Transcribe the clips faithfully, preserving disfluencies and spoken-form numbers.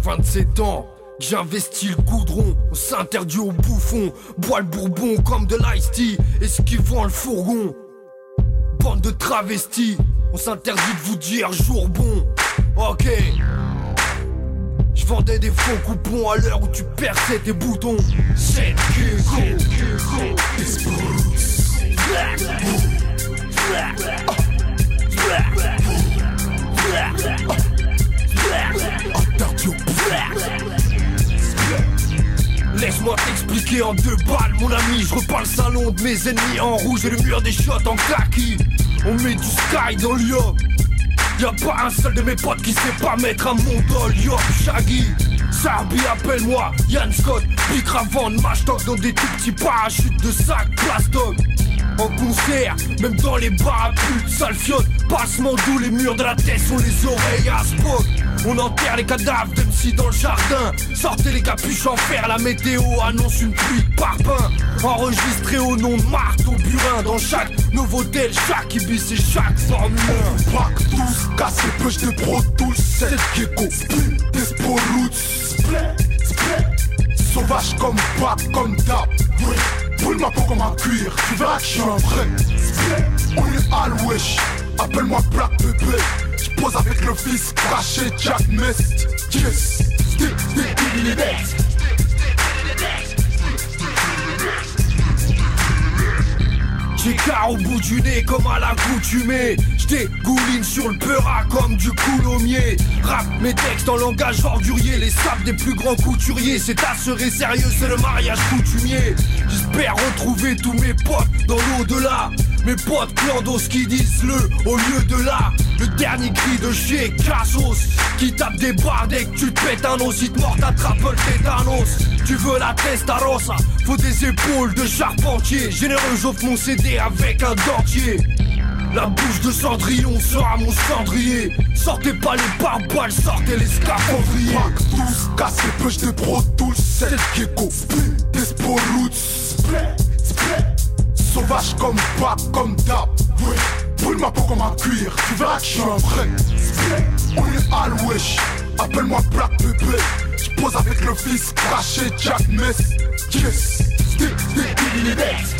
vingt-sept ans, j'investis le goudron. On s'interdit aux bouffons, bois le bourbon comme de l'ice tea, esquivant le fourgon. Bande de travestis, on s'interdit de vous dire jour bon. Ok. Je vendais des faux coupons à l'heure où tu perçais tes boutons. C'est Kiko, laisse-moi t'expliquer en deux balles mon ami. Je repeins le salon de mes ennemis en rouge et le mur des shots en kaki. On met du sky dans l'yop. Y'a pas un seul de mes potes qui sait pas mettre un mondol. Yo, Shaggy, Sarbi, appelle-moi Yann Scott, Big Ravon, Mashtok dans des tout petits parachutes de sac plastoc. En concert, même dans les bars à putes, sale fiotte, passement d'où les murs de la tête sont les oreilles à Spock. On enterre les cadavres d'M C dans le jardin. Sortez les capuches en fer, la météo annonce une pluie de parpaing. Enregistré au nom de Marthe au burin. Dans chaque Novotel, chaque Ibis et chaque Formule un. Pack tous, cassé push de Pro Tools. sept Gecko, split, Despo Roots. Split, split. Sauvage comme Pack, comme Dap. Oui. Brûle ma peau comme un cuir, tu verras que je suis un vrai. Split, on est à l'ouest. Appelle-moi Black Bébé. J'pose avec le fils craché Jack Mist. Yes, stick, stick, il est J'ai car au bout du nez comme à l'accoutumée. J'dégouline sur le peura comme du coulommier. Rap mes textes en langage ordurier. Les sables des plus grands couturiers. C'est assuré sérieux, c'est le mariage coutumier. J'espère retrouver tous mes potes dans l'au-delà. Mes potes clandos qui disent le au lieu de là. Le dernier cri de chez Cassos qui tape des barres dès que tu te pètes un os. Si te mort t'attrape le tétanos. Tu veux la testarossa, faut des épaules de charpentier. Généreux j'offre mon C D avec un dentier. La bouche de Cendrillon sera mon cendrier. Sortez pas les pare-balles, sortez les scaphandriers. Pack tous, cassé push de Pro Tools. sept Gecko, split, Despo Roots. Split, split. Sauvage comme Pack, comme Dap. Oui. Brûle ma peau comme un cuir, tu verras que je suis un vrai. Split, on est à l'ouest. Appelle-moi Black Bébé. J'pose avec le fils craché Jack Mist. Yes, stick, stick, il est next.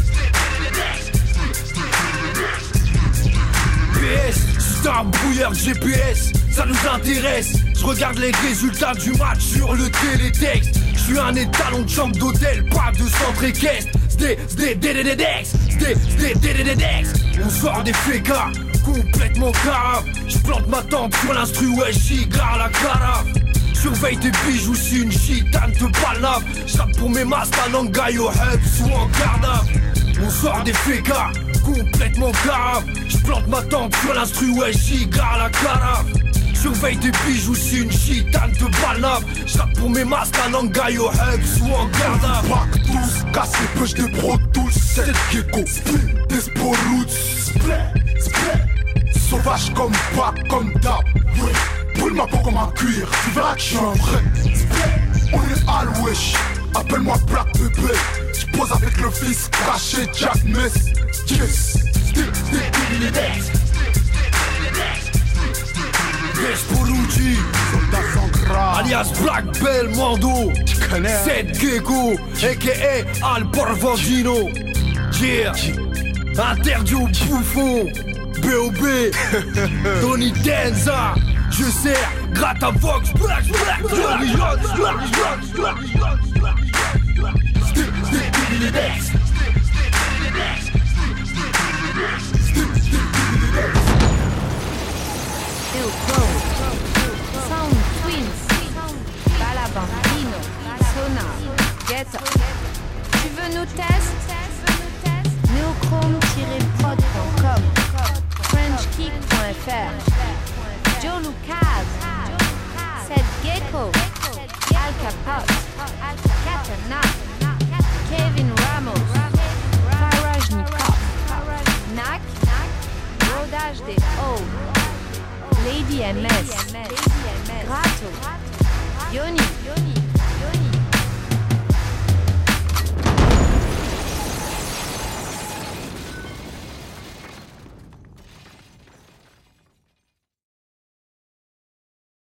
P S, c'est un brouilleur G P S, ça nous intéresse. Je regarde les résultats du match sur le télétexte. Je suis un étalon de chambre d'hôtel, pas de centre équestre. S'dé, s'dé, dé, dé, dé, dex. S'dé, s'dé, dé, dé, dé, dex. On sort des fécas, complètement carafe. J'plante ma tente sur l'instru, ouais, j'igare la carafe. Surveille tes bijoux si une gitane te balave. J'rappe pour mes masses à Nangaï au Hubs ou en Garda. On sort des fécas, complètement carafe. J'plante ma tente sur l'instru, ouais, j'igare la carafe. Surveille tes bijoux si une gitane te balave. J'rappe pour mes masses à Nangaï au Hubs ou en Garda. Pack tous, cassé push de Pro Tools. sept Gecko, split, Despo Roots. Split, split. Sauvage comme Pack, comme Dap. Oui. Brûle ma peau comme un cuir, tu verras que je suis un vrai. Split, on est à l'ouest. Appelle-moi Black Bébé. J'pose avec le fils craché Jack Mist. Yes, stick, stick, il est next. Despolucci, alias Black Bell Mando, sept Gecko, a k a Al Porvandino. Yeah, interdit au bouffon, B O B, Tony Denza. Je sers, gratte à Vox, Black, Black, Johnny Jones, Johnny Jones, Johnny Jones. Stick, stick, il est next. Sound Twins, Balabandino, Sonar, Get Up. Tu veux nous tester? neochrome tiret prod point com, frenchkick point f r, Joe Lucas, sept Gecko, Al Capote, Katana, Kevin Ramos, Farajnikov, Nak, Rodage des Hauts, Lady M S, Grato, Yoni